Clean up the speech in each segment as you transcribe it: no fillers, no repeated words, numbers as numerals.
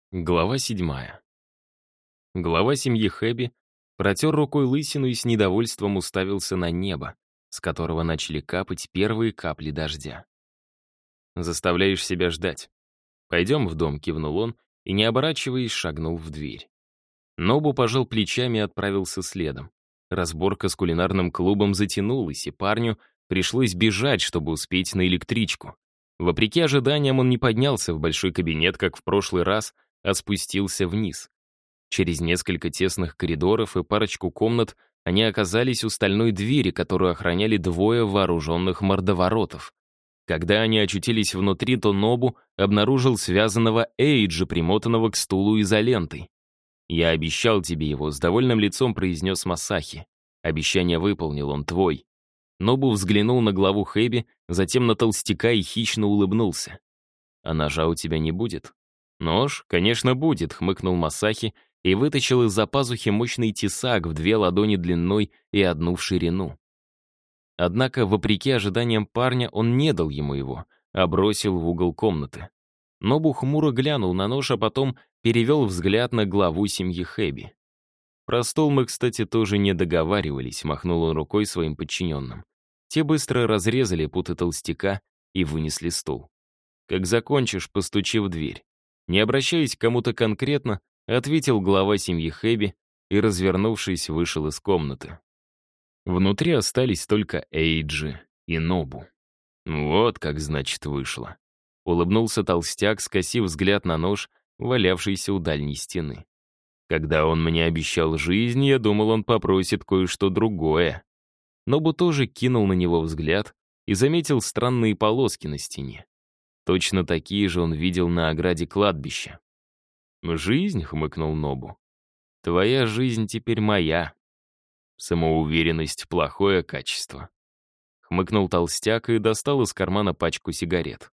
Глава 7. Глава семьи Хэби протер рукой лысину и с недовольством уставился на небо, с которого начали капать первые капли дождя. «Заставляешь себя ждать. Пойдем в дом», — кивнул он и, не оборачиваясь, шагнул в дверь. Нобу пожал плечами и отправился следом. Разборка с кулинарным клубом затянулась, и парню пришлось бежать, чтобы успеть на электричку. Вопреки ожиданиям он не поднялся в большой кабинет, как в прошлый раз, а спустился вниз. Через несколько тесных коридоров и парочку комнат они оказались у стальной двери, которую охраняли двое вооруженных мордоворотов. Когда они очутились внутри, то Нобу обнаружил связанного Эйджа, примотанного к стулу изолентой. «Я обещал тебе его», — с довольным лицом произнес Масахи. «Обещание выполнил, он твой». Нобу взглянул на главу Хэби, затем на толстяка и хищно улыбнулся. «А ножа у тебя не будет?» «Нож, конечно, будет», — хмыкнул Масахи и вытащил из-за пазухи мощный тесак в 2 ладони длиной и 1 в ширину. Однако, вопреки ожиданиям парня, он не дал ему его, а бросил в угол комнаты. Нобу хмуро глянул на нож, а потом перевел взгляд на главу семьи Хэби. «Про стол мы, кстати, тоже не договаривались», — махнул он рукой своим подчиненным. Те быстро разрезали путы толстяка и вынесли стул. «Как закончишь, постучи в дверь». Не обращаясь к кому-то конкретно, ответил глава семьи Хэби и, развернувшись, вышел из комнаты. Внутри остались только Эйджи и Нобу. «Вот как, значит, вышло», — улыбнулся толстяк, скосив взгляд на нож, валявшийся у дальней стены. «Когда он мне обещал жизнь, я думал, он попросит кое-что другое». Нобу тоже кинул на него взгляд и заметил странные полоски на стене. Точно такие же он видел на ограде кладбища. «Жизнь?» — хмыкнул Нобу. «Твоя жизнь теперь моя. Самоуверенность — плохое качество». Хмыкнул толстяк и достал из кармана пачку сигарет.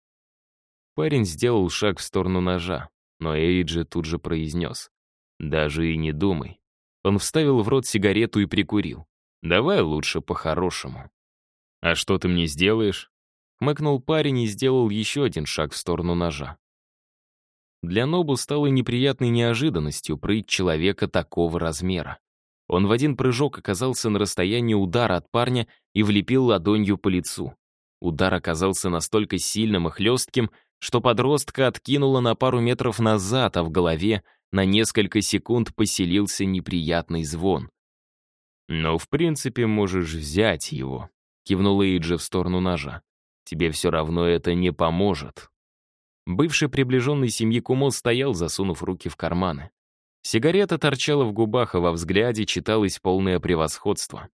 Парень сделал шаг в сторону ножа, но Эйджи тут же произнес: «Даже и не думай». Он вставил в рот сигарету и прикурил. «Давай лучше по-хорошему». «А что ты мне сделаешь?» Хмыкнул парень и сделал еще один шаг в сторону ножа. Для Нобу стало неприятной неожиданностью прыть человека такого размера. Он в один прыжок оказался на расстоянии удара от парня и влепил ладонью по лицу. Удар оказался настолько сильным и хлестким, что подростка откинуло на пару метров назад, а в голове на несколько секунд поселился неприятный звон. «Но, в принципе, можешь взять его», — кивнул Эйджи в сторону ножа. «Тебе все равно это не поможет». Бывший приближенный семьи Кумо стоял, засунув руки в карманы. Сигарета торчала в губах, а во взгляде читалось полное превосходство.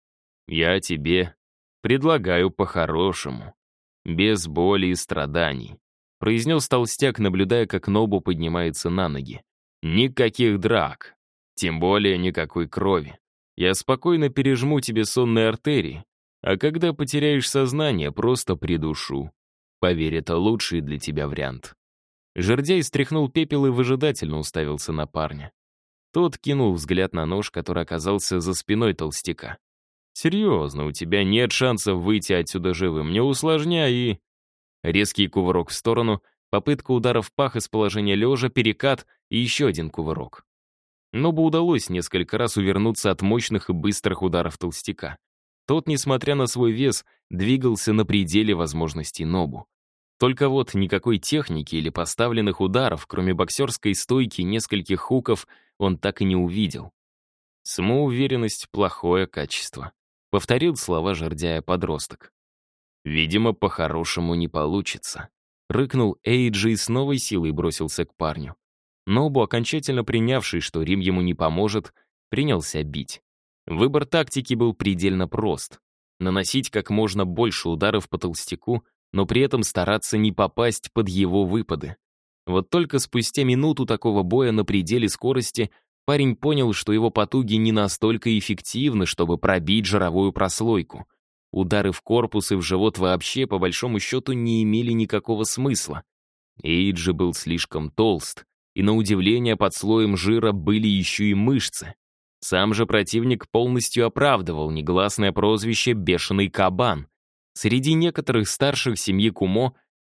«Я тебе предлагаю по-хорошему, без боли и страданий», — произнес толстяк, наблюдая, как Нобу поднимается на ноги. «Никаких драк, тем более никакой крови. Я спокойно пережму тебе сонные артерии, а когда потеряешь сознание, просто придушу. Поверь, это лучший для тебя вариант». Жердяй стряхнул пепел и выжидательно уставился на парня. Тот кинул взгляд на нож, который оказался за спиной толстяка. «Серьезно, у тебя нет шансов выйти отсюда живым, не усложняй и...» Резкий кувырок в сторону, попытка удара в пах из положения лежа, перекат и еще один кувырок. Нобу удалось несколько раз увернуться от мощных и быстрых ударов толстяка. Тот, несмотря на свой вес, двигался на пределе возможностей Нобу. Только вот никакой техники или поставленных ударов, кроме боксерской стойки и нескольких хуков, он так и не увидел. «Самоуверенность — плохое качество», — повторил слова жердяя подросток. «Видимо, по-хорошему не получится», — рыкнул Эйджи и с новой силой бросился к парню. Нобу, окончательно принявший, что Рим ему не поможет, принялся бить. Выбор тактики был предельно прост. Наносить как можно больше ударов по толстяку, но при этом стараться не попасть под его выпады. Вот только спустя минуту такого боя на пределе скорости парень понял, что его потуги не настолько эффективны, чтобы пробить жировую прослойку. Удары в корпус и в живот вообще, по большому счету, не имели никакого смысла. Эйджи был слишком толст, и на удивление под слоем жира были еще и мышцы. Сам же противник полностью оправдывал негласное прозвище «бешеный кабан». Среди некоторых старших семьи Кумо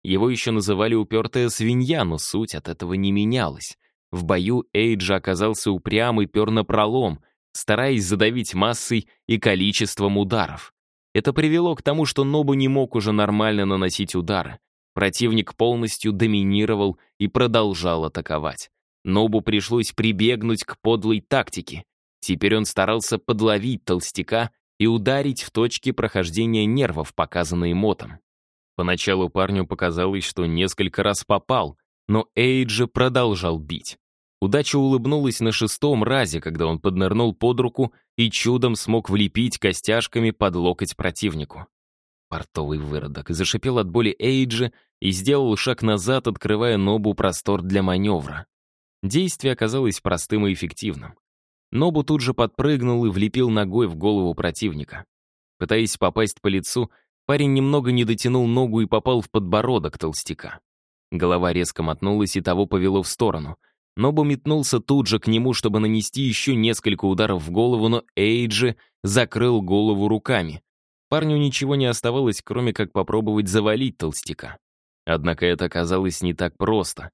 Его еще называли «упертая свинья», но суть от этого не менялась. В бою Эйджи оказался упрям и пер напролом, стараясь задавить массой и количеством ударов. Это привело к тому, что Нобу не мог уже нормально наносить удары. Противник полностью доминировал и продолжал атаковать. Нобу пришлось прибегнуть к подлой тактике. Теперь он старался подловить толстяка и ударить в точки прохождения нервов, показанные мотом. Поначалу парню показалось, что несколько раз попал, но Эйджи продолжал бить. Удача улыбнулась на 6-м разе, когда он поднырнул под руку и чудом смог влепить костяшками под локоть противнику. Портовый выродок зашипел от боли Эйджи и сделал шаг назад, открывая Нобу простор для маневра. Действие оказалось простым и эффективным. Нобу тут же подпрыгнул и влепил ногой в голову противника. Пытаясь попасть по лицу, парень немного не дотянул ногу и попал в подбородок толстяка. Голова резко мотнулась и того повело в сторону. Нобу метнулся тут же к нему, чтобы нанести еще несколько ударов в голову, но Эйджи закрыл голову руками. Парню ничего не оставалось, кроме как попробовать завалить толстяка. Однако это оказалось не так просто.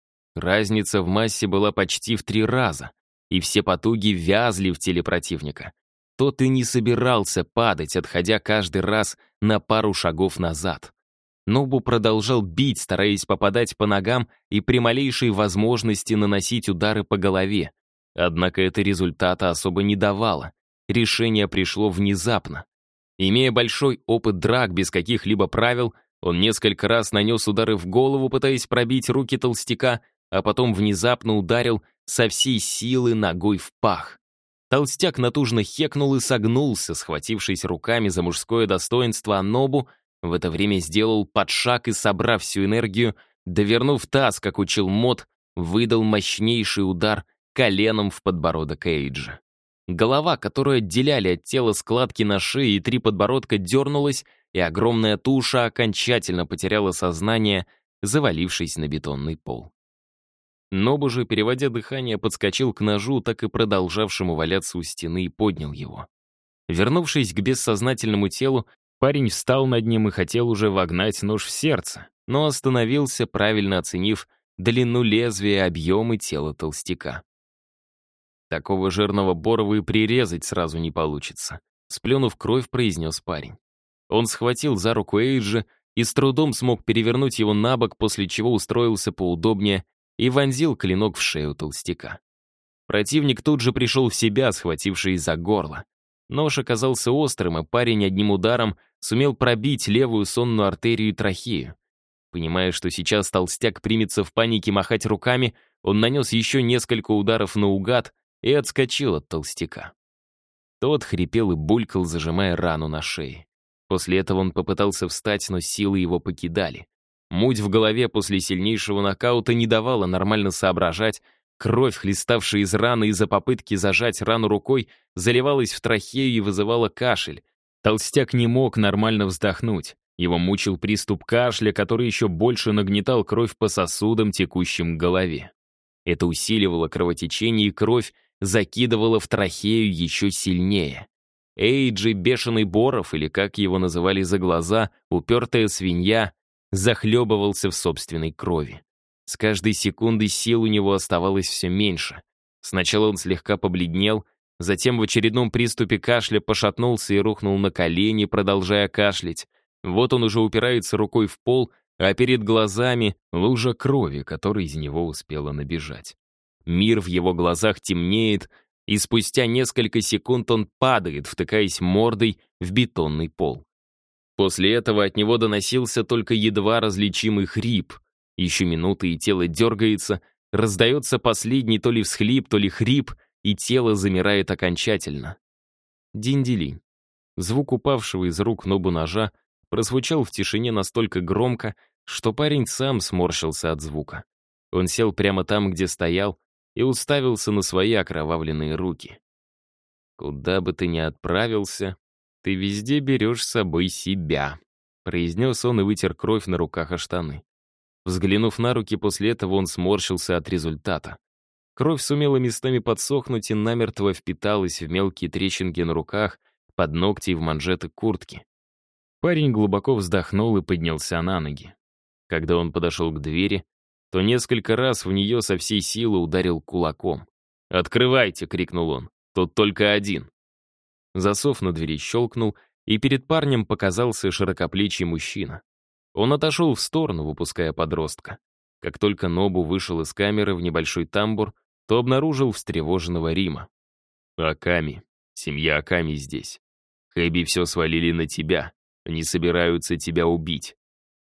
Разница в массе была почти в 3 раза, и все потуги вязли в теле противника. Тот и не собирался падать, отходя каждый раз на пару шагов назад. Нобу продолжал бить, стараясь попадать по ногам и при малейшей возможности наносить удары по голове. Однако это результата особо не давало. Решение пришло внезапно. Имея большой опыт драк без каких-либо правил, он несколько раз нанес удары в голову, пытаясь пробить руки толстяка, а потом внезапно ударил со всей силы ногой в пах. Толстяк натужно хекнул и согнулся, схватившись руками за мужское достоинство, а Нобу в это время сделал подшаг и, собрав всю энергию, довернув таз, как учил Мот, выдал мощнейший удар коленом в подбородок Эйджа. Голова, которую отделяли от тела складки на шее и 3 подбородка, дернулась, и огромная туша окончательно потеряла сознание, завалившись на бетонный пол. Нобу же, переводя дыхание, подскочил к ножу, так и продолжавшему валяться у стены, и поднял его. Вернувшись к бессознательному телу, парень встал над ним и хотел уже вогнать нож в сердце, но остановился, правильно оценив длину лезвия и объемы тела толстяка. Такого жирного Борова и прирезать сразу не получится. Сплюнув кровь, произнес парень. Он схватил за руку Эйджи и с трудом смог перевернуть его на бок, после чего устроился поудобнее и вонзил клинок в шею толстяка. Противник тут же пришел в себя, схватившись за горло. Нож оказался острым, и парень одним ударом сумел пробить левую сонную артерию и трахею. Понимая, что сейчас толстяк примется в панике махать руками, он нанес еще несколько ударов наугад и отскочил от толстяка. Тот хрипел и булькал, зажимая рану на шее. После этого он попытался встать, но силы его покидали. Муть в голове после сильнейшего нокаута не давала нормально соображать, кровь, хлеставшая из раны из-за попытки зажать рану рукой, заливалась в трахею и вызывала кашель. Толстяк не мог нормально вздохнуть. Его мучил приступ кашля, который еще больше нагнетал кровь по сосудам, текущим к голове. Это усиливало кровотечение, и кровь закидывала в трахею еще сильнее. Эйджи, бешеный Боров, или как его называли за глаза, упертая свинья, захлебывался в собственной крови. С каждой секундой сил у него оставалось все меньше. Сначала он слегка побледнел, затем в очередном приступе кашля пошатнулся и рухнул на колени, продолжая кашлять. Вот он уже упирается рукой в пол, а перед глазами лужа крови, которая из него успела набежать. Мир в его глазах темнеет, и спустя несколько секунд он падает, втыкаясь мордой в бетонный пол. После этого от него доносился только едва различимый хрип. Еще минуты, и тело дергается, раздается последний то ли всхлип, то ли хрип, и тело замирает окончательно. Динь-делинь. Звук упавшего из рук Нобу ножа прозвучал в тишине настолько громко, что парень сам сморщился от звука. Он сел прямо там, где стоял, и уставился на свои окровавленные руки. «Куда бы ты ни отправился, ты везде берешь с собой себя», произнес он и вытер кровь на руках о штаны. Взглянув на руки, после этого он сморщился от результата. Кровь сумела местами подсохнуть и намертво впиталась в мелкие трещинки на руках, под ногти и в манжеты куртки. Парень глубоко вздохнул и поднялся на ноги. Когда он подошел к двери, то несколько раз в нее со всей силы ударил кулаком. «Открывайте!» — крикнул он. «Тут только один!» Засов на двери щелкнул, и перед парнем показался широкоплечий мужчина. Он отошел в сторону, выпуская подростка. Как только Нобу вышел из камеры в небольшой тамбур, то обнаружил встревоженного Рима. «Аками. Семья Аками здесь. Хэби все свалили на тебя. Они собираются тебя убить».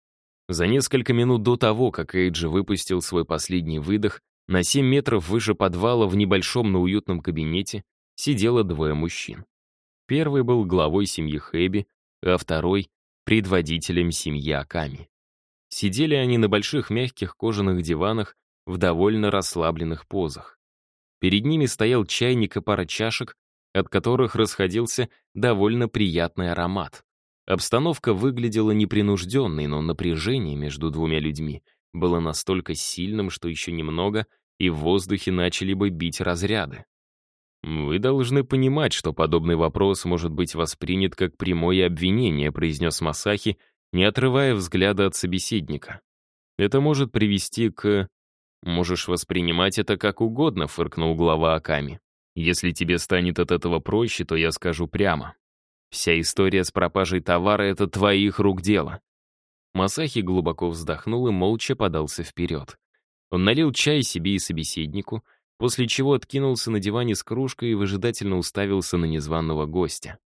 За несколько минут до того, как Эйджи выпустил свой последний выдох, на 7 метров выше подвала в небольшом, но уютном кабинете сидело двое мужчин. Первый был главой семьи Хэби, а второй — предводителем семьи Аками. Сидели они на больших мягких кожаных диванах в довольно расслабленных позах. Перед ними стоял чайник и пара чашек, от которых расходился довольно приятный аромат. Обстановка выглядела непринужденной, но напряжение между двумя людьми было настолько сильным, что еще немного, и в воздухе начали бы бить разряды. «Вы должны понимать, что подобный вопрос может быть воспринят как прямое обвинение», произнес Масахи, не отрывая взгляда от собеседника. «Это может привести к...» «Можешь воспринимать это как угодно», — фыркнул глава Аками. «Если тебе станет от этого проще, то я скажу прямо. Вся история с пропажей товара — это твоих рук дело». Масахи глубоко вздохнул и молча подался вперед. Он налил чай себе и собеседнику, после чего откинулся на диване с кружкой и выжидательно уставился на незваного гостя.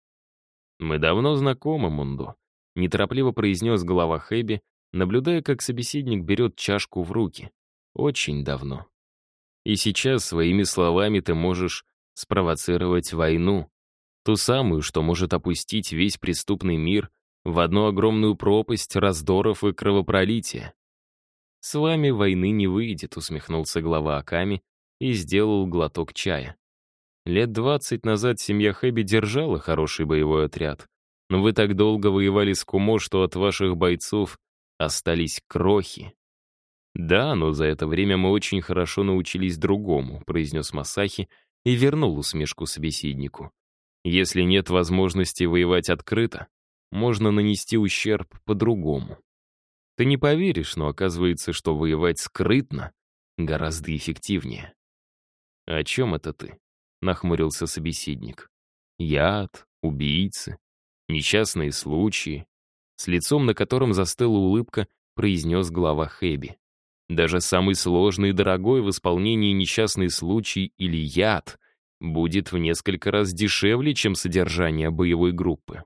«Мы давно знакомы, Мундо», — неторопливо произнес глава Хэби, наблюдая, как собеседник берет чашку в руки. «Очень давно. И сейчас своими словами ты можешь спровоцировать войну, ту самую, что может опустить весь преступный мир в одну огромную пропасть раздоров и кровопролития». «С вами войны не выйдет», — усмехнулся глава Аками и сделал глоток чая. «Лет 20 назад семья Хэби держала хороший боевой отряд, но вы так долго воевали с Кумо, что от ваших бойцов остались крохи». «Да, но за это время мы очень хорошо научились другому», произнес Масахи и вернул усмешку собеседнику. «Если нет возможности воевать открыто, можно нанести ущерб по-другому. Ты не поверишь, но оказывается, что воевать скрытно гораздо эффективнее». «О чем это ты?» — нахмурился собеседник. «Яд, убийцы, несчастные случаи». С лицом, на котором застыла улыбка, произнес глава Хэби. «Даже самый сложный и дорогой в исполнении несчастный случай или яд будет в несколько раз дешевле, чем содержание боевой группы».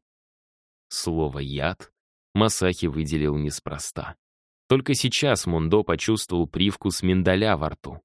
Слово «яд» Масахи выделил неспроста. Только сейчас Мундо почувствовал привкус миндаля во рту.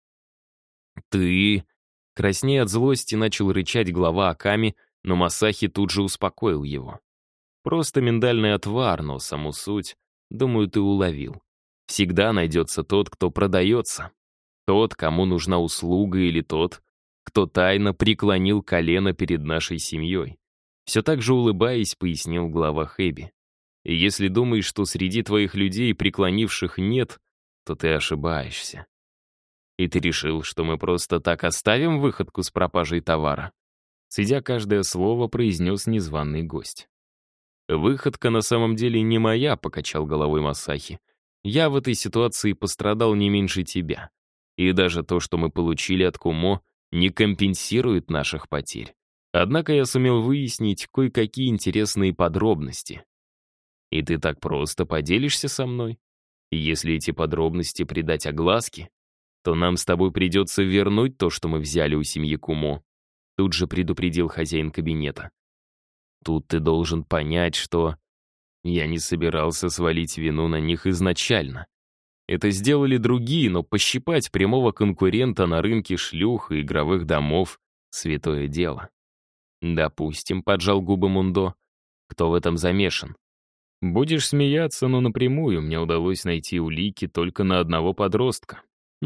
«Ты...» Краснея от злости начал рычать глава Аками, но Масахи тут же успокоил его. «Просто миндальный отвар, но саму суть, думаю, ты уловил. Всегда найдется тот, кто продается. Тот, кому нужна услуга, или тот, кто тайно преклонил колено перед нашей семьей». Все так же улыбаясь, пояснил глава Хэби. «И если думаешь, что среди твоих людей преклонивших нет, то ты ошибаешься. И ты решил, что мы просто так оставим выходку с пропажей товара?» Цедя каждое слово, произнес незваный гость. «Выходка на самом деле не моя», — покачал головой Масахи. «Я в этой ситуации пострадал не меньше тебя. И даже то, что мы получили от Кумо, не компенсирует наших потерь. Однако я сумел выяснить кое-какие интересные подробности. И ты так просто поделишься со мной? И если эти подробности придать огласке, то нам с тобой придется вернуть то, что мы взяли у семьи Кумо», тут же предупредил хозяин кабинета. «Тут ты должен понять, что я не собирался свалить вину на них изначально. Это сделали другие, но пощипать прямого конкурента на рынке шлюх и игровых домов — святое дело». «Допустим», — поджал губы Мундо. «Кто в этом замешан?» «Будешь смеяться, но напрямую мне удалось найти улики только на одного подростка.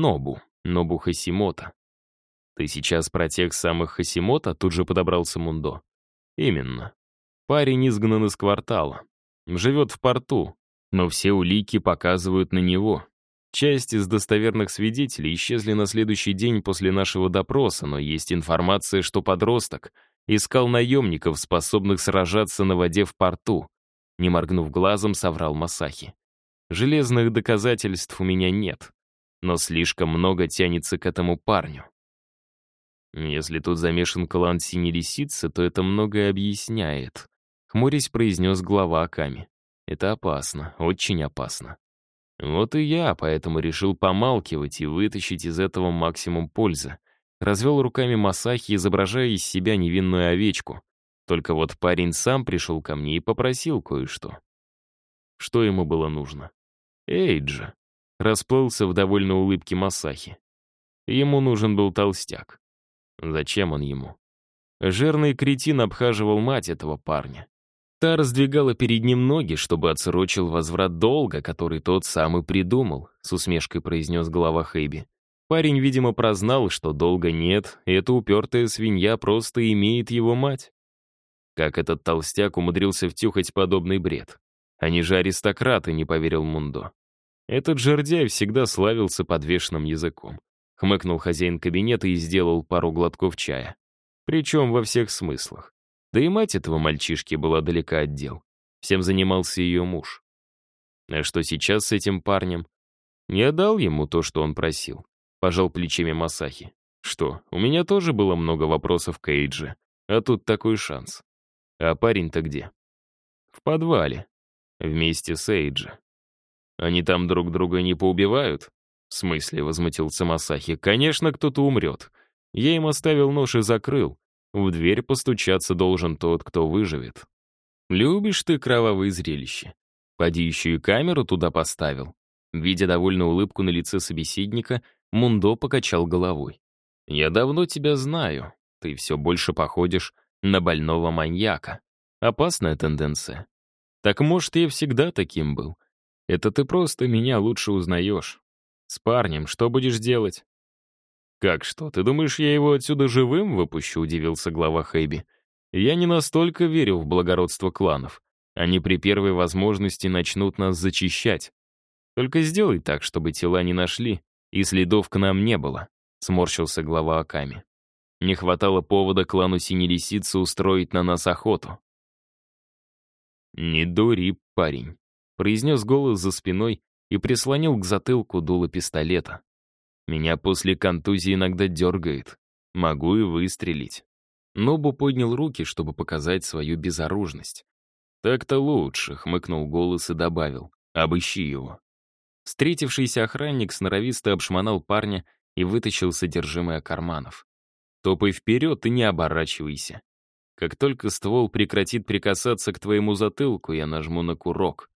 Нобу Хасимото». «Ты сейчас про тех самых Хасимото?» — тут же подобрался Мундо. «Именно. Парень изгнан из квартала. Живет в порту, но все улики показывают на него. Часть из достоверных свидетелей исчезли на следующий день после нашего допроса, но есть информация, что подросток искал наемников, способных сражаться на воде в порту», не моргнув глазом, соврал Масахи. Железных доказательств у меня нет, но слишком много тянется к этому парню. Если тут замешан клан Синей Лисицы, то это многое объясняет, хмурясь произнес глава Аками. Это опасно, очень опасно. Вот и я поэтому решил помалкивать и вытащить из этого максимум пользы. Развел руками Масахи, изображая из себя невинную овечку. Только вот парень сам пришел ко мне и попросил кое-что. Что ему было нужно? Эйджа. Расплылся в довольной улыбке Масахи. Ему нужен был толстяк. Зачем он ему? Жирный кретин обхаживал мать этого парня. Та раздвигала перед ним ноги, чтобы отсрочил возврат долга, который тот сам и придумал, с усмешкой произнес глава Хэби. Парень, видимо, прознал, что долга нет, и эта упертая свинья просто имеет его мать. Как этот толстяк умудрился втюхать подобный бред? Они же аристократы, не поверил Мундо. Этот жердяй всегда славился подвешенным языком. Хмыкнул хозяин кабинета и сделал пару глотков чая. Причем во всех смыслах. Да и мать этого мальчишки была далека от дел. Всем занимался ее муж. А что сейчас с этим парнем? Не отдал ему то, что он просил. Пожал плечами Масахи. Что, у меня тоже было много вопросов к Эйджи. А тут такой шанс. А парень-то где? В подвале. Вместе с Эйджи. Они там друг друга не поубивают? В смысле, возмутился Масахи. Конечно, кто-то умрет. Я им оставил нож и закрыл. В дверь постучаться должен тот, кто выживет. Любишь ты кровавые зрелища. Поди еще и камеру туда поставил. Видя довольную улыбку на лице собеседника, Мундо покачал головой. Я давно тебя знаю. Ты все больше походишь на больного маньяка. Опасная тенденция. Так может, я всегда таким был. Это ты просто меня лучше узнаешь. С парнем что будешь делать? «Как что, ты думаешь, я его отсюда живым выпущу?» — удивился глава Хэби. «Я не настолько верю в благородство кланов. Они при первой возможности начнут нас зачищать. Только сделай так, чтобы тела не нашли, и следов к нам не было», — сморщился глава Аками. «Не хватало повода клану Синей Лисицы устроить на нас охоту». «Не дури, парень», — произнес голос за спиной и прислонил к затылку дуло пистолета. Меня после контузии иногда дергает. Могу и выстрелить. Нобу поднял руки, чтобы показать свою безоружность. «Так-то лучше», — хмыкнул голос и добавил. «Обыщи его». Встретившийся охранник сноровисто обшмонал парня и вытащил содержимое карманов. «Топай вперед и не оборачивайся. Как только ствол прекратит прикасаться к твоему затылку, я нажму на курок».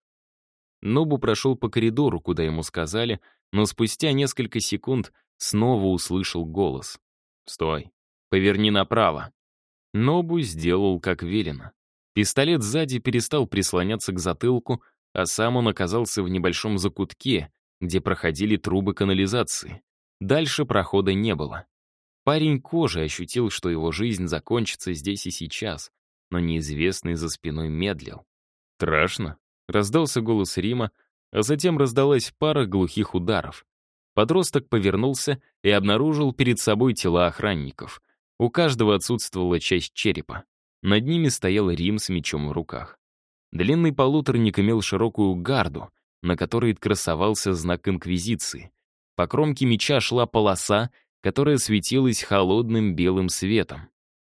Нобу прошел по коридору, куда ему сказали, но спустя несколько секунд снова услышал голос. «Стой! Поверни направо!» Нобу сделал, как велено. Пистолет сзади перестал прислоняться к затылку, а сам он оказался в небольшом закутке, где проходили трубы канализации. Дальше прохода не было. Парень кожей ощутил, что его жизнь закончится здесь и сейчас, но неизвестный за спиной медлил. «Страшно?» — раздался голос Рима, а затем раздалась пара глухих ударов. Подросток повернулся и обнаружил перед собой тела охранников. У каждого отсутствовала часть черепа. Над ними стоял Рим с мечом в руках. Длинный полуторник имел широкую гарду, на которой красовался знак Инквизиции. По кромке меча шла полоса, которая светилась холодным белым светом.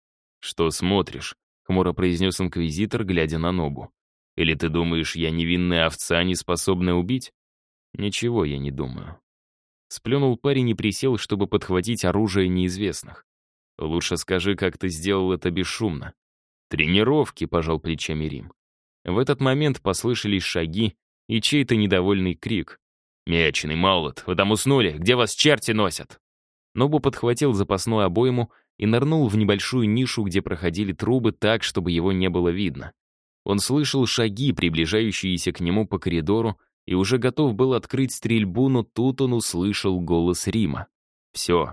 «Что смотришь?» — хмуро произнес инквизитор, глядя на Нобу. «Или ты думаешь, я невинная овца, не способная убить?» «Ничего я не думаю». Сплюнул парень и присел, чтобы подхватить оружие неизвестных. «Лучше скажи, как ты сделал это бесшумно». «Тренировки», — пожал плечами Рим. В этот момент послышались шаги и чей-то недовольный крик. «Меченый молот, вы там уснули? Где вас черти носят?» Нобу подхватил запасную обойму и нырнул в небольшую нишу, где проходили трубы так, чтобы его не было видно. Он слышал шаги, приближающиеся к нему по коридору, и уже готов был открыть стрельбу, но тут он услышал голос Рима. «Все».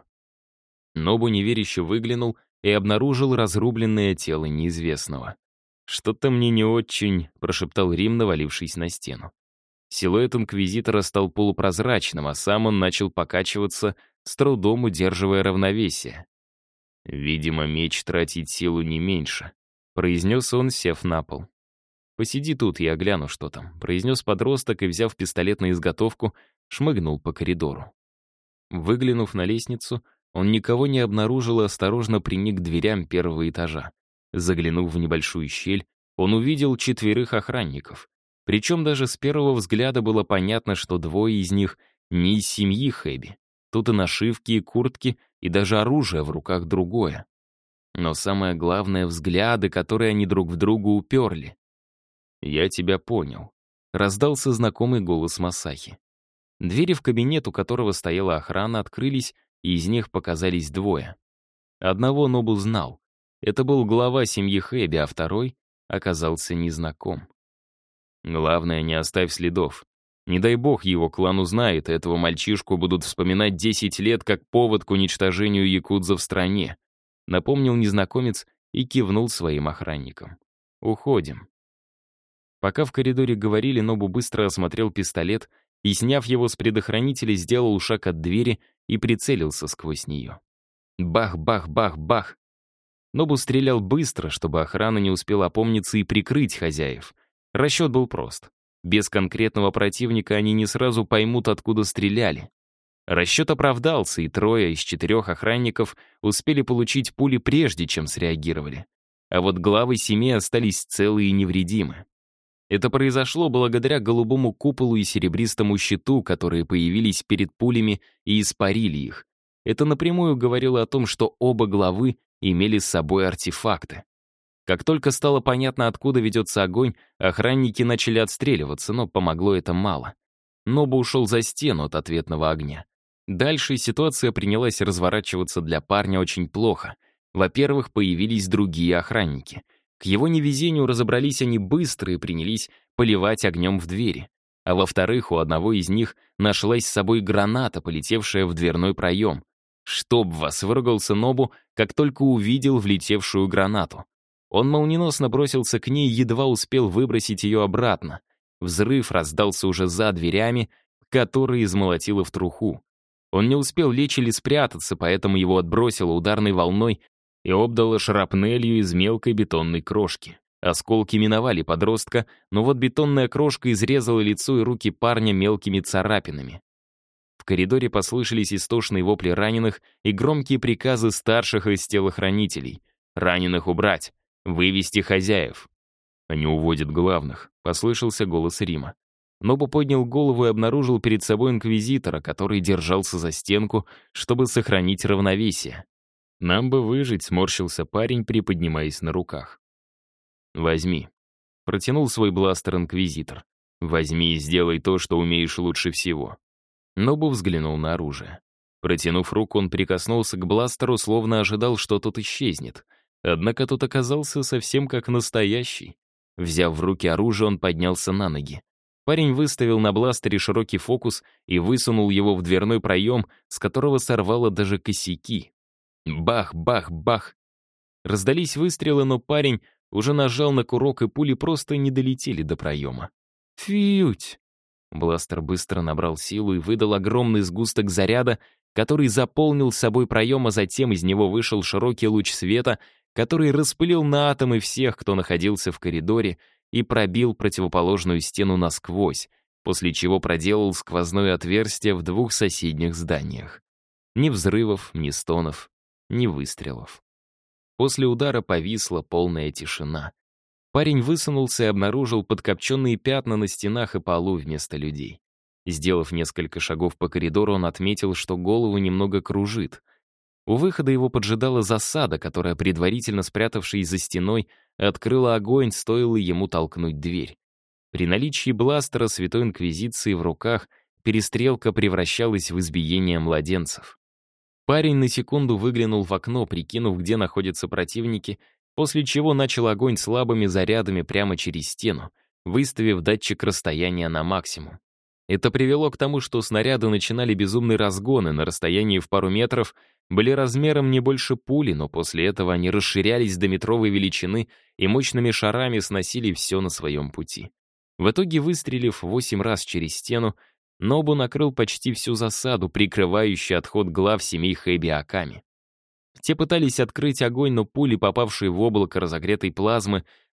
Нобу неверяще выглянул и обнаружил разрубленное тело неизвестного. «Что-то мне не очень», — прошептал Рим, навалившись на стену. Силуэт инквизитора стал полупрозрачным, а сам он начал покачиваться, с трудом удерживая равновесие. «Видимо, меч тратит силу не меньше», — произнес он, сев на пол. «Посиди тут, я гляну, что там», — произнес подросток и, взяв пистолет на изготовку, шмыгнул по коридору. Выглянув на лестницу, он никого не обнаружил и осторожно приник к дверям первого этажа. Заглянув в небольшую щель, он увидел 4 охранников. Причем даже с первого взгляда было понятно, что 2 из них не из семьи Хэби. Тут и нашивки, и куртки, и даже оружие в руках другое. Но самое главное — взгляды, которые они друг в друга уперли. «Я тебя понял», — раздался знакомый голос Масахи. Двери в кабинет, у которого стояла охрана, открылись, и из них показались 2. Одного Нобу знал. Это был глава семьи Хэби, а второй оказался незнаком. «Главное, не оставь следов. Не дай бог его клан узнает, и этого мальчишку будут вспоминать 10 лет как повод к уничтожению якудза в стране», напомнил незнакомец и кивнул своим охранникам. «Уходим». Пока в коридоре говорили, Нобу быстро осмотрел пистолет и, сняв его с предохранителя, сделал шаг от двери и прицелился сквозь нее. Бах-бах-бах-бах. Нобу стрелял быстро, чтобы охрана не успела опомниться и прикрыть хозяев. Расчет был прост. Без конкретного противника они не сразу поймут, откуда стреляли. Расчет оправдался, и 3 из 4 охранников успели получить пули прежде, чем среагировали. А вот главы семьи остались целы и невредимы. Это произошло благодаря голубому куполу и серебристому щиту, которые появились перед пулями и испарили их. Это напрямую говорило о том, что оба главы имели с собой артефакты. Как только стало понятно, откуда ведется огонь, охранники начали отстреливаться, но помогло это мало. Нобу ушел за стену от ответного огня. Дальше ситуация принялась разворачиваться для парня очень плохо. Во-первых, появились другие охранники. К его невезению разобрались они быстро и принялись поливать огнем в двери. А во-вторых, у одного из них нашлась с собой граната, полетевшая в дверной проем. «Чтоб вас!» — выругался Нобу, как только увидел влетевшую гранату. Он молниеносно бросился к ней и едва успел выбросить ее обратно. Взрыв раздался уже за дверями, которые измолотило в труху. Он не успел лечь или спрятаться, поэтому его отбросило ударной волной и обдало шрапнелью из мелкой бетонной крошки. Осколки миновали подростка, но вот бетонная крошка изрезала лицо и руки парня мелкими царапинами. В коридоре послышались истошные вопли раненых и громкие приказы старших из телохранителей. «Раненых убрать! Вывести хозяев!» «Они уводят главных», — послышался голос Рима. Нобу поднял голову и обнаружил перед собой инквизитора, который держался за стенку, чтобы сохранить равновесие. «Нам бы выжить», — сморщился парень, приподнимаясь на руках. «Возьми». Протянул свой бластер инквизитор. «Возьми и сделай то, что умеешь лучше всего». Нобу взглянул на оружие. Протянув руку, он прикоснулся к бластеру, словно ожидал, что тот исчезнет. Однако тот оказался совсем как настоящий. Взяв в руки оружие, он поднялся на ноги. Парень выставил на бластере широкий фокус и высунул его в дверной проем, с которого сорвало даже косяки. Бах, бах, бах. Раздались выстрелы, но парень уже нажал на курок, и пули просто не долетели до проема. Фьють! Бластер быстро набрал силу и выдал огромный сгусток заряда, который заполнил собой проем, а затем из него вышел широкий луч света, который распылил на атомы всех, кто находился в коридоре, и пробил противоположную стену насквозь, после чего проделал сквозное отверстие в 2 соседних зданиях. Ни взрывов, ни стонов, ни выстрелов. После удара повисла полная тишина. Парень высунулся и обнаружил подкопченные пятна на стенах и полу вместо людей. Сделав несколько шагов по коридору, он отметил, что голову немного кружит. У выхода его поджидала засада, которая, предварительно спрятавшись за стеной, открыла огонь, стоило ему толкнуть дверь. При наличии бластера Святой Инквизиции в руках перестрелка превращалась в избиение младенцев. Парень на секунду выглянул в окно, прикинув, где находятся противники, после чего начал огонь слабыми зарядами прямо через стену, выставив датчик расстояния на максимум. Это привело к тому, что снаряды начинали безумный разгон, и на расстоянии в пару метров были размером не больше пули, но после этого они расширялись до метровой величины и мощными шарами сносили все на своем пути. В итоге, выстрелив 8 раз через стену, Нобу накрыл почти всю засаду, прикрывающую отход глав семей Хэби Аками. Те пытались открыть огонь, но пули, попавшие в облако разогретой плазмы,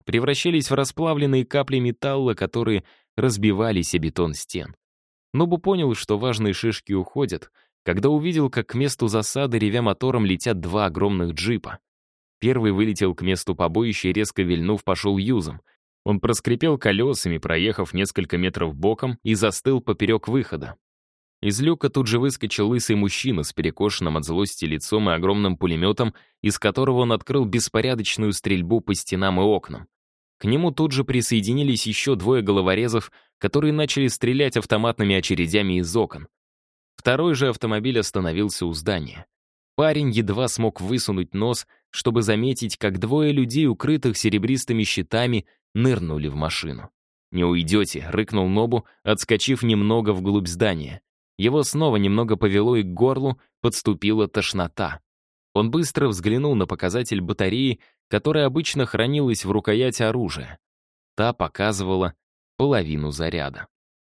превращались в расплавленные капли металла, которые разбивались о бетон стен. Нобу понял, что важные шишки уходят, когда увидел, как к месту засады, ревя мотором, летят два огромных джипа. Первый вылетел к месту побоища и, резко вильнув, пошел юзом. Он проскрипел колесами, проехав несколько метров боком, и застыл поперек выхода. Из люка тут же выскочил лысый мужчина с перекошенным от злости лицом и огромным пулеметом, из которого он открыл беспорядочную стрельбу по стенам и окнам. К нему тут же присоединились еще двое головорезов, которые начали стрелять автоматными очередями из окон. Второй же автомобиль остановился у здания. Парень едва смог высунуть нос, чтобы заметить, как двое людей, укрытых серебристыми щитами, нырнули в машину. «Не уйдете», — рыкнул Нобу, отскочив немного вглубь здания. Его снова немного повело, и к горлу подступила тошнота. Он быстро взглянул на показатель батареи, которая обычно хранилась в рукояти оружия. Та показывала половину заряда.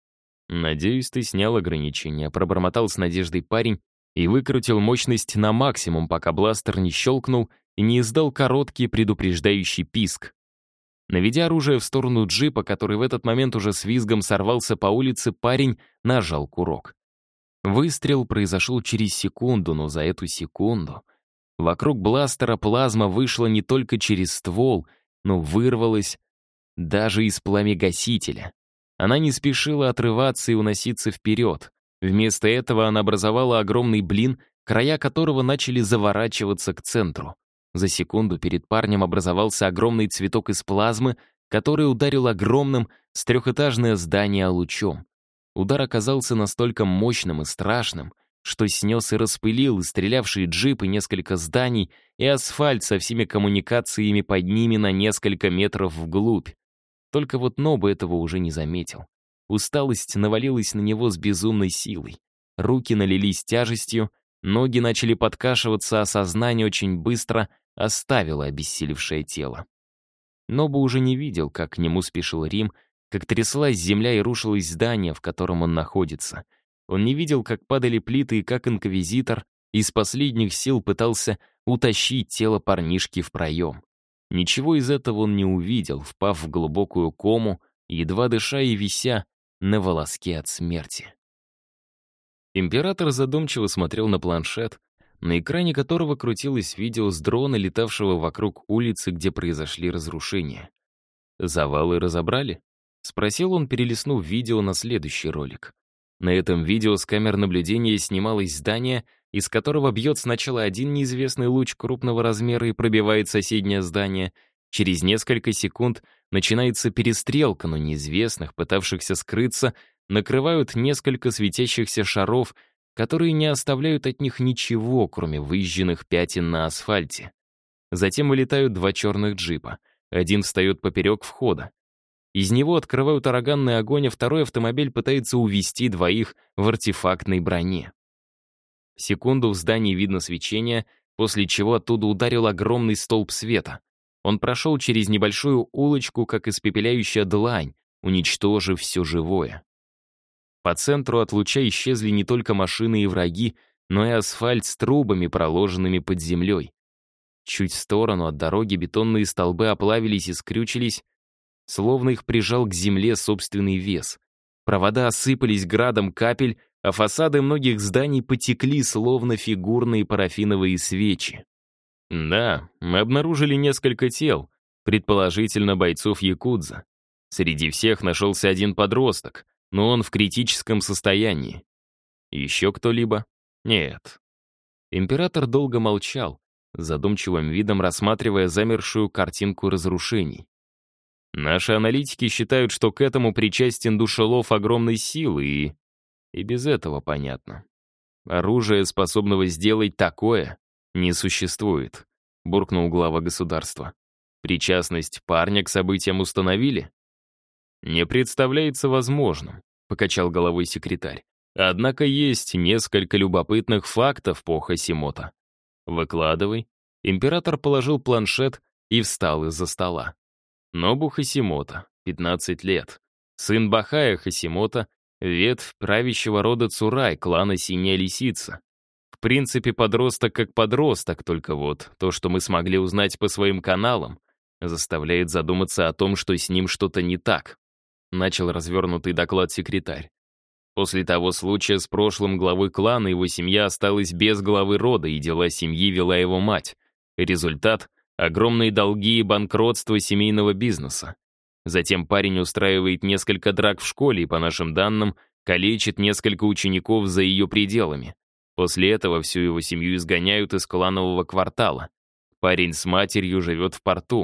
«Надеюсь, ты снял ограничения», — пробормотал с надеждой парень и выкрутил мощность на максимум, пока бластер не щелкнул и не издал короткий предупреждающий писк. Наведя оружие в сторону джипа, который в этот момент уже с визгом сорвался по улице, парень нажал курок. Выстрел произошел через секунду, но за эту секунду вокруг бластера плазма вышла не только через ствол, но вырвалась даже из пламегасителя. Она не спешила отрываться и уноситься вперед. Вместо этого она образовала огромный блин, края которого начали заворачиваться к центру. За секунду перед парнем образовался огромный цветок из плазмы, который ударил огромным с трехэтажное здание лучом. Удар оказался настолько мощным и страшным, что снес и распылил и стрелявшие джип, и несколько зданий, и асфальт со всеми коммуникациями под ними на несколько метров вглубь. Только вот Нобу этого уже не заметил. Усталость навалилась на него с безумной силой. Руки налились тяжестью, ноги начали подкашиваться, а сознание очень быстро оставило обессилевшее тело. Нобу уже не видел, как к нему спешил Рим, как тряслась земля и рушилось здание, в котором он находится. Он не видел, как падали плиты и как инквизитор из последних сил пытался утащить тело парнишки в проем. Ничего из этого он не увидел, впав в глубокую кому, едва дыша и вися на волоске от смерти. Император задумчиво смотрел на планшет, на экране которого крутилось видео с дрона, летавшего вокруг улицы, где произошли разрушения. «Завалы разобрали?» — спросил он, перелистнув видео на следующий ролик. На этом видео с камер наблюдения снималось здание, из которого бьет сначала один неизвестный луч крупного размера и пробивает соседнее здание. Через несколько секунд начинается перестрелка, но неизвестных, пытавшихся скрыться, накрывают несколько светящихся шаров, которые не оставляют от них ничего, кроме выжженных пятен на асфальте. Затем вылетают два черных джипа. Один встает поперек входа. Из него открывают ураганный огонь, а второй автомобиль пытается увести двоих в артефактной броне. Секунду в здании видно свечение, после чего оттуда ударил огромный столб света. Он прошел через небольшую улочку, как испепеляющая длань, уничтожив все живое. По центру от луча исчезли не только машины и враги, но и асфальт с трубами, проложенными под землей. Чуть в сторону от дороги бетонные столбы оплавились и скрючились, словно их прижал к земле собственный вес. Провода осыпались градом капель, а фасады многих зданий потекли, словно фигурные парафиновые свечи. Да, мы обнаружили несколько тел, предположительно бойцов якудза. Среди всех нашелся один подросток, но он в критическом состоянии. Еще кто-либо? Нет. Император долго молчал, задумчивым видом рассматривая замершую картинку разрушений. Наши аналитики считают, что к этому причастен душелов огромной силы, и без этого понятно. Оружия, способного сделать такое, не существует, буркнул глава государства. Причастность парня к событиям установили? Не представляется возможным, покачал головой секретарь. Однако есть несколько любопытных фактов по Хасимото. Выкладывай. Император положил планшет и встал из-за стола. Нобу Хасимото, 15 лет. Сын Бахая Хасимото, ветвь правящего рода Цурай, клана Синяя Лисица. В принципе, подросток как подросток, только вот то, что мы смогли узнать по своим каналам, заставляет задуматься о том, что с ним что-то не так. Начал развернутый доклад секретарь. После того случая с прошлым главой клана его семья осталась без главы рода, и дела семьи вела его мать. Результат — огромные долги и банкротство семейного бизнеса. Затем парень устраивает несколько драк в школе и, по нашим данным, калечит несколько учеников за ее пределами. После этого всю его семью изгоняют из кланового квартала. Парень с матерью живет в порту.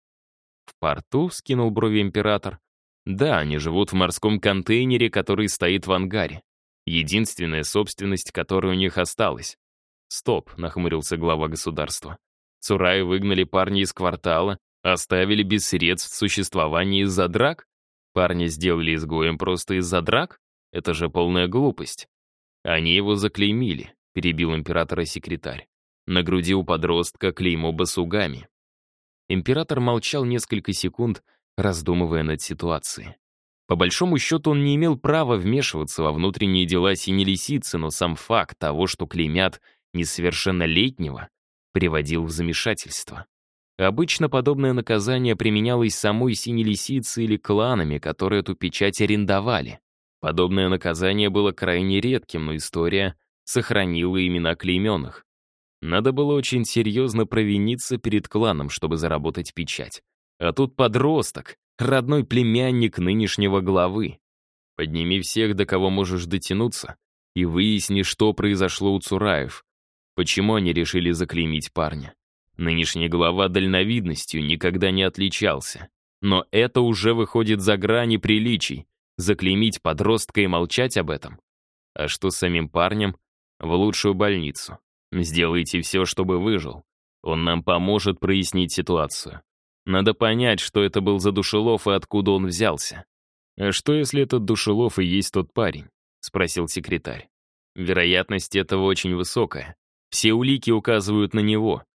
«В порту?» — вскинул брови император. «Да, они живут в морском контейнере, который стоит в ангаре. Единственная собственность, которая у них осталась». «Стоп», — нахмурился глава государства. «Цураи выгнали парня из квартала, оставили без средств существования из-за драк? Парня сделали изгоем просто из-за драк? Это же полная глупость». «Они его заклеймили», — перебил императора секретарь. «На груди у подростка клеймо басугами». Император молчал несколько секунд, раздумывая над ситуацией. По большому счету он не имел права вмешиваться во внутренние дела синей лисицы, но сам факт того, что клеймят несовершеннолетнего, приводил в замешательство. Обычно подобное наказание применялось самой синей лисицей или кланами, которые эту печать арендовали. Подобное наказание было крайне редким, но история сохранила имена клейменных. Надо было очень серьезно провиниться перед кланом, чтобы заработать печать. А тут подросток, родной племянник нынешнего главы. Подними всех, до кого можешь дотянуться, и выясни, что произошло у Цураев. Почему они решили заклеймить парня? Нынешний глава дальновидностью никогда не отличался. Но это уже выходит за грани приличий. Заклеймить подростка и молчать об этом? А что с самим парнем? В лучшую больницу. Сделайте все, чтобы выжил. Он нам поможет прояснить ситуацию. Надо понять, что это был за душелов и откуда он взялся. «А что, если этот душелов и есть тот парень?» — спросил секретарь. «Вероятность этого очень высокая. Все улики указывают на него.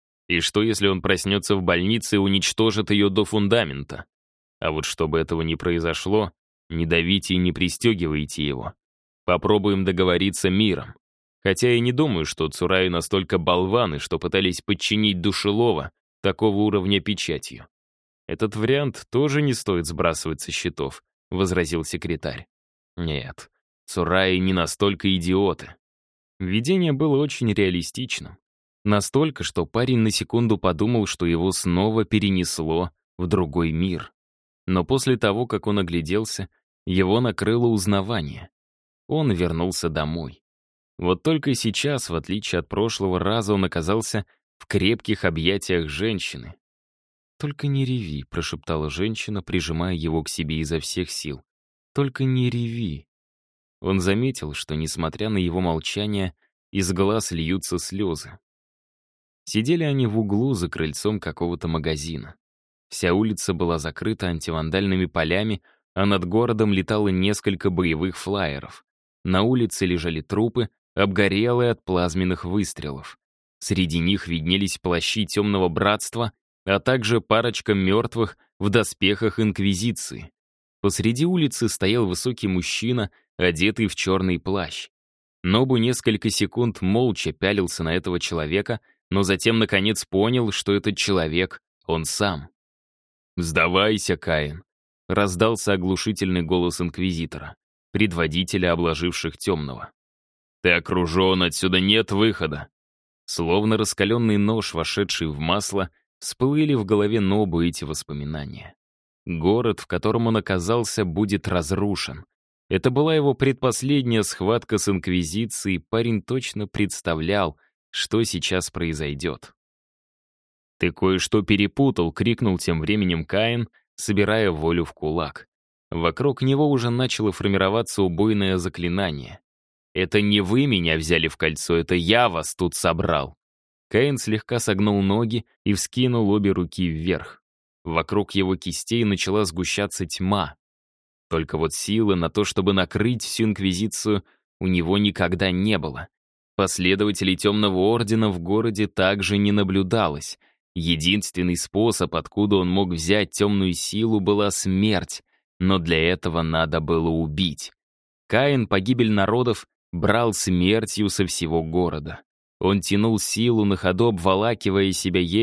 И что, если он проснется в больнице и уничтожит ее до фундамента? А вот чтобы этого не произошло, не давите и не пристегивайте его. Попробуем договориться миром. Хотя я не думаю, что Цураи настолько болваны, что пытались подчинить Душелова такого уровня печатью. Этот вариант тоже не стоит сбрасывать со счетов», — возразил секретарь. «Нет, Цураи не настолько идиоты». Видение было очень реалистичным. Настолько, что парень на секунду подумал, что его снова перенесло в другой мир. Но после того, как он огляделся, его накрыло узнавание. Он вернулся домой. Вот только сейчас, в отличие от прошлого раза, он оказался в крепких объятиях женщины. «Только не реви», — прошептала женщина, прижимая его к себе изо всех сил. «Только не реви». Он заметил, что, несмотря на его молчание, из глаз льются слезы. Сидели они в углу за крыльцом какого-то магазина. Вся улица была закрыта антивандальными полями, а над городом летало несколько боевых флаеров. На улице лежали трупы, обгорелые от плазменных выстрелов. Среди них виднелись плащи Темного Братства, а также парочка мертвых в доспехах Инквизиции. Посреди улицы стоял высокий мужчина, одетый в черный плащ. Нобу несколько секунд молча пялился на этого человека, но затем наконец понял, что этот человек — он сам. «Сдавайся, Каин», — раздался оглушительный голос Инквизитора, предводителя обложивших Темного. «Ты окружен, отсюда нет выхода». Словно раскаленный нож, вошедший в масло, всплыли в голове Нобу эти воспоминания. Город, в котором он оказался, будет разрушен. Это была его предпоследняя схватка с Инквизицией, парень точно представлял, что сейчас произойдет. «Ты кое-что перепутал», — крикнул тем временем Каин, собирая волю в кулак. Вокруг него уже начало формироваться убойное заклинание. «Это не вы меня взяли в кольцо, это я вас тут собрал». Каин слегка согнул ноги и вскинул обе руки вверх. Вокруг его кистей начала сгущаться тьма. Только вот силы на то, чтобы накрыть всю Инквизицию, у него никогда не было. Последователей Темного Ордена в городе также не наблюдалось. Единственный способ, откуда он мог взять темную силу, была смерть, но для этого надо было убить. Каин погибель народов брал смертью со всего города. Он тянул силу, на ходу обволакивая себя ею,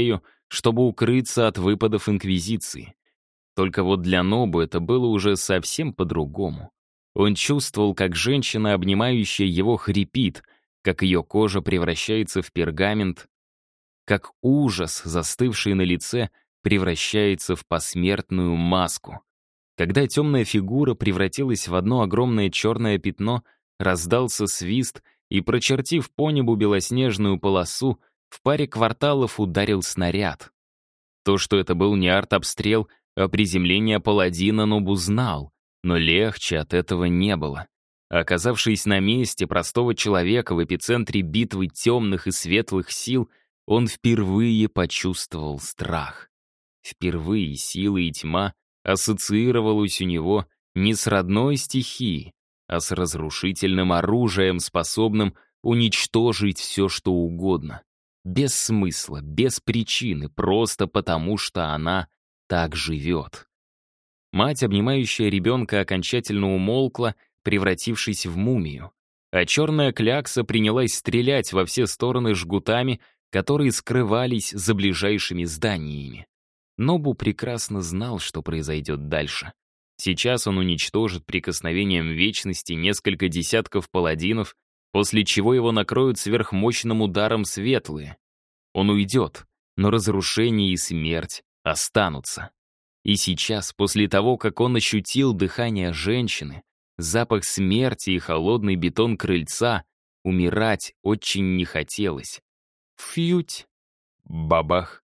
чтобы укрыться от выпадов Инквизиции. Только вот для Нобу это было уже совсем по-другому. Он чувствовал, как женщина, обнимающая его, хрипит, как ее кожа превращается в пергамент, как ужас, застывший на лице, превращается в посмертную маску. Когда темная фигура превратилась в одно огромное черное пятно, раздался свист, и, прочертив по небу белоснежную полосу, в паре кварталов ударил снаряд. То, что это был не артобстрел, а приземление паладина, Нобу знал, но легче от этого не было. Оказавшись на месте простого человека в эпицентре битвы темных и светлых сил, он впервые почувствовал страх. Впервые сила и тьма ассоциировалась у него не с родной стихией, а с разрушительным оружием, способным уничтожить все, что угодно. Без смысла, без причины, просто потому, что она так живет. Мать, обнимающая ребенка, окончательно умолкла, превратившись в мумию. А черная клякса принялась стрелять во все стороны жгутами, которые скрывались за ближайшими зданиями. Нобу прекрасно знал, что произойдет дальше. Сейчас он уничтожит прикосновением вечности несколько десятков паладинов, после чего его накроют сверхмощным ударом светлые. Он уйдет, но разрушение и смерть останутся. И сейчас, после того, как он ощутил дыхание женщины, запах смерти и холодный бетон крыльца, умирать очень не хотелось. Фьють! Бабах!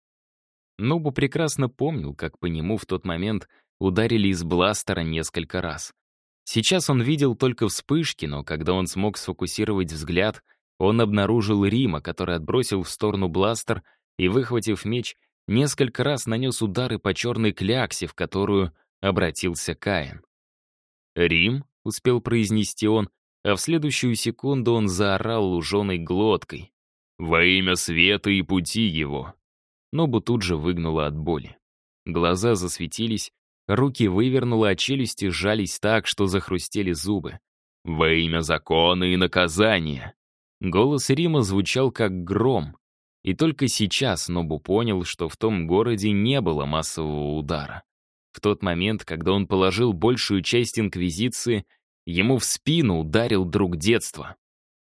Нобу прекрасно помнил, как по нему в тот момент ударили из бластера несколько раз. Сейчас он видел только вспышки, но когда он смог сфокусировать взгляд, он обнаружил Рима, который отбросил в сторону бластер и, выхватив меч, несколько раз нанес удары по черной кляксе, в которую обратился Каин. «Рим?» — успел произнести он, а в следующую секунду он заорал луженой глоткой. «Во имя света и пути его!» Нобу тут же выгнуло от боли. Глаза засветились, руки вывернуло, а челюсти сжались так, что захрустели зубы. «Во имя закона и наказания!» Голос Рима звучал как гром, и только сейчас Нобу понял, что в том городе не было массового удара. В тот момент, когда он положил большую часть Инквизиции, ему в спину ударил друг детства.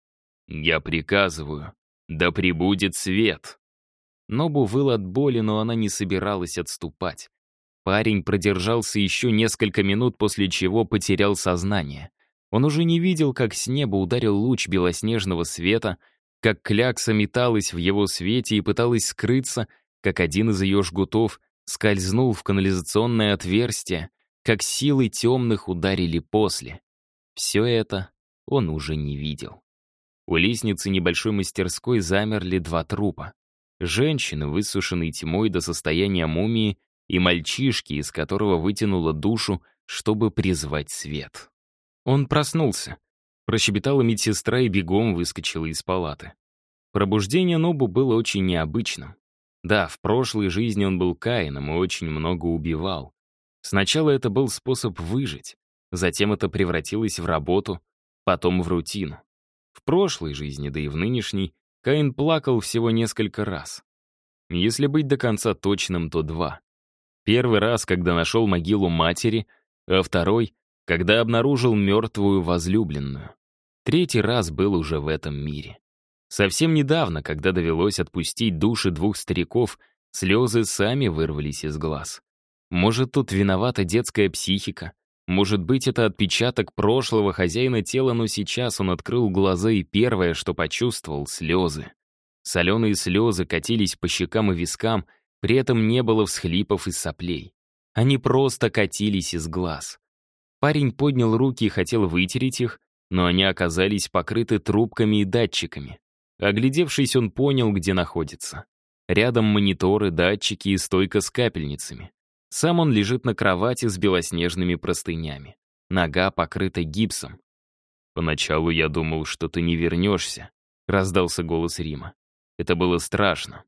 «Я приказываю, да пребудет свет!» Нобу выл от боли, но она не собиралась отступать. Парень продержался еще несколько минут, после чего потерял сознание. Он уже не видел, как с неба ударил луч белоснежного света, как клякса металась в его свете и пыталась скрыться, как один из ее жгутов скользнул в канализационное отверстие, как силы темных ударили после. Все это он уже не видел. У лестницы небольшой мастерской замерли два трупа. Женщины, высушенной тьмой до состояния мумии, и мальчишки, из которого вытянуло душу, чтобы призвать свет. Он проснулся. Прощебетала медсестра и бегом выскочила из палаты. Пробуждение Нобу было очень необычным. Да, в прошлой жизни он был Каином и очень много убивал. Сначала это был способ выжить, затем это превратилось в работу, потом в рутину. В прошлой жизни, да и в нынешней, Каин плакал всего несколько раз. Если быть до конца точным, то два. Первый раз, когда нашел могилу матери, а второй, когда обнаружил мертвую возлюбленную. Третий раз был уже в этом мире. Совсем недавно, когда довелось отпустить души двух стариков, слезы сами вырвались из глаз. Может, тут виновата детская психика? Может быть, это отпечаток прошлого хозяина тела, но сейчас он открыл глаза и первое, что почувствовал — слезы. Соленые слезы катились по щекам и вискам, при этом не было всхлипов и соплей. Они просто катились из глаз. Парень поднял руки и хотел вытереть их, но они оказались покрыты трубками и датчиками. Оглядевшись, он понял, где находится. Рядом мониторы, датчики и стойка с капельницами. Сам он лежит на кровати с белоснежными простынями. Нога покрыта гипсом. «Поначалу я думал, что ты не вернешься», — раздался голос Рима. Это было страшно.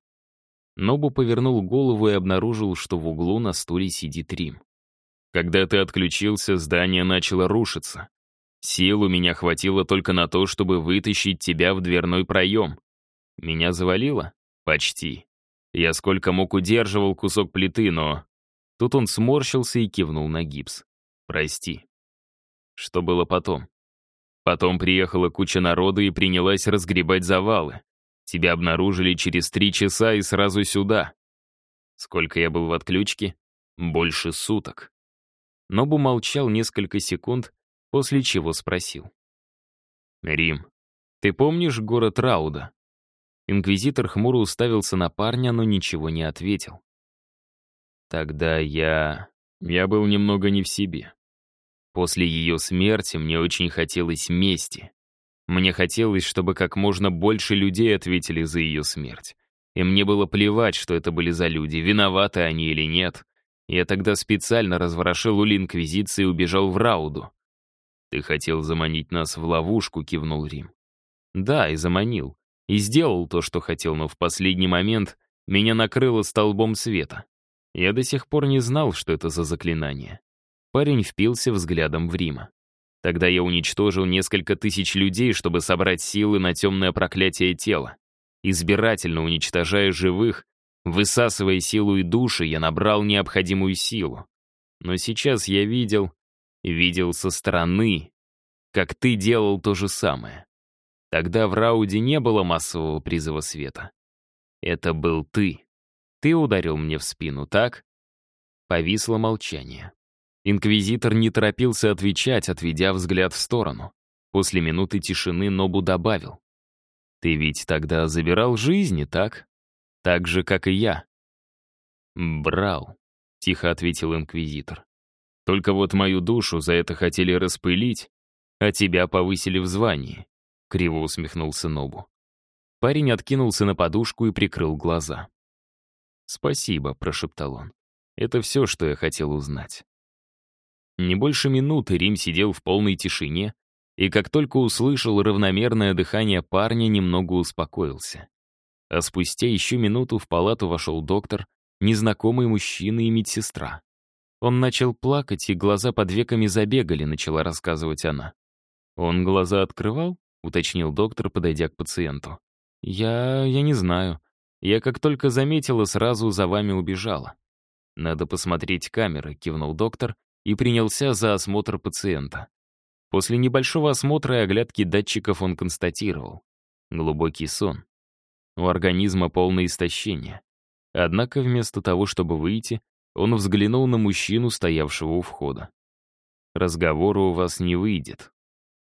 Нобу повернул голову и обнаружил, что в углу на стуле сидит Рим. «Когда ты отключился, здание начало рушиться. Сил у меня хватило только на то, чтобы вытащить тебя в дверной проем. Меня завалило? Почти. Я сколько мог удерживал кусок плиты, но... Тут он сморщился и кивнул на гипс. Прости. Что было потом? Потом приехала куча народа и принялась разгребать завалы. Тебя обнаружили через 3 часа и сразу сюда. Сколько я был в отключке? Больше суток. Нобу молчал несколько секунд, после чего спросил. «Рим, ты помнишь город Рауда?» Инквизитор хмуро уставился на парня, но ничего не ответил. «Тогда я был немного не в себе. После ее смерти мне очень хотелось мести. Мне хотелось, чтобы как можно больше людей ответили за ее смерть. И мне было плевать, что это были за люди, виноваты они или нет. Я тогда специально разворошил улей Инквизиции и убежал в Рауду. «Ты хотел заманить нас в ловушку», — кивнул Рим. «Да, и заманил. И сделал то, что хотел, но в последний момент меня накрыло столбом света. Я до сих пор не знал, что это за заклинание». Парень впился взглядом в Рима. «Тогда я уничтожил несколько тысяч людей, чтобы собрать силы на темное проклятие тела. Избирательно уничтожая живых, высасывая силу и души, я набрал необходимую силу. Но сейчас я видел со стороны, как ты делал то же самое. Тогда в Рауде не было массового призыва света. Это был ты. Ты ударил мне в спину, так?» Повисло молчание. Инквизитор не торопился отвечать, отведя взгляд в сторону. После минуты тишины Нобу добавил. «Ты ведь тогда забирал жизни, так? Так же, как и я». «Брал», — тихо ответил инквизитор. «Только вот мою душу за это хотели распылить, а тебя повысили в звании», — криво усмехнулся Нобу. Парень откинулся на подушку и прикрыл глаза. «Спасибо», — прошептал он. «Это все, что я хотел узнать». Не больше минуты Рим сидел в полной тишине, и как только услышал равномерное дыхание парня, немного успокоился. А спустя еще минуту в палату вошел доктор, незнакомый мужчина и медсестра. Он начал плакать, и глаза под веками забегали, начала рассказывать она. «Он глаза открывал?» — уточнил доктор, подойдя к пациенту. Я не знаю. Я как только заметила, сразу за вами убежала». «Надо посмотреть камеры», — кивнул доктор и принялся за осмотр пациента. После небольшого осмотра и оглядки датчиков он констатировал. Глубокий сон. У организма полное истощение. Однако вместо того, чтобы выйти, он взглянул на мужчину, стоявшего у входа. «Разговора у вас не выйдет».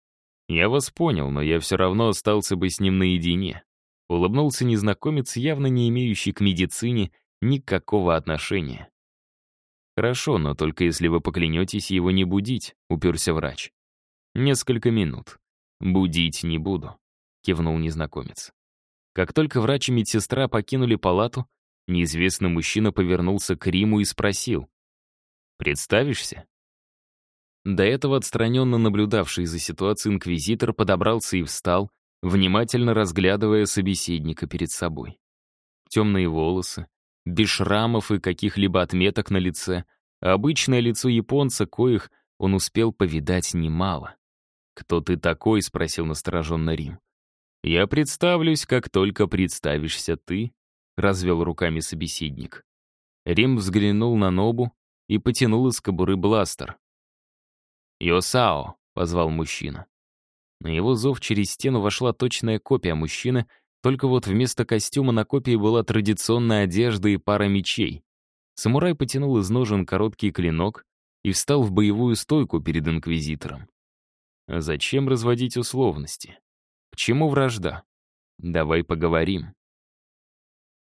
«Я вас понял, но я все равно остался бы с ним наедине», — улыбнулся незнакомец, явно не имеющий к медицине никакого отношения. «Хорошо, но только если вы поклянетесь его не будить», — уперся врач. «Несколько минут. Будить не буду», — кивнул незнакомец. Как только врач и медсестра покинули палату, неизвестный мужчина повернулся к Риму и спросил. «Представишься?» До этого отстраненно наблюдавший за ситуацией инквизитор подобрался и встал, внимательно разглядывая собеседника перед собой. Темные волосы, без шрамов и каких-либо отметок на лице, а обычное лицо японца, коих он успел повидать немало. «Кто ты такой?» — спросил настороженно Рим. «Я представлюсь, как только представишься ты», — развел руками собеседник. Рим взглянул на Нобу и потянул из кобуры бластер. «Йосао», — позвал мужчина. На его зов через стену вошла точная копия мужчины, только вот вместо костюма на копии была традиционная одежда и пара мечей. Самурай потянул из ножен короткий клинок и встал в боевую стойку перед инквизитором. «А зачем разводить условности? К чему вражда? Давай поговорим».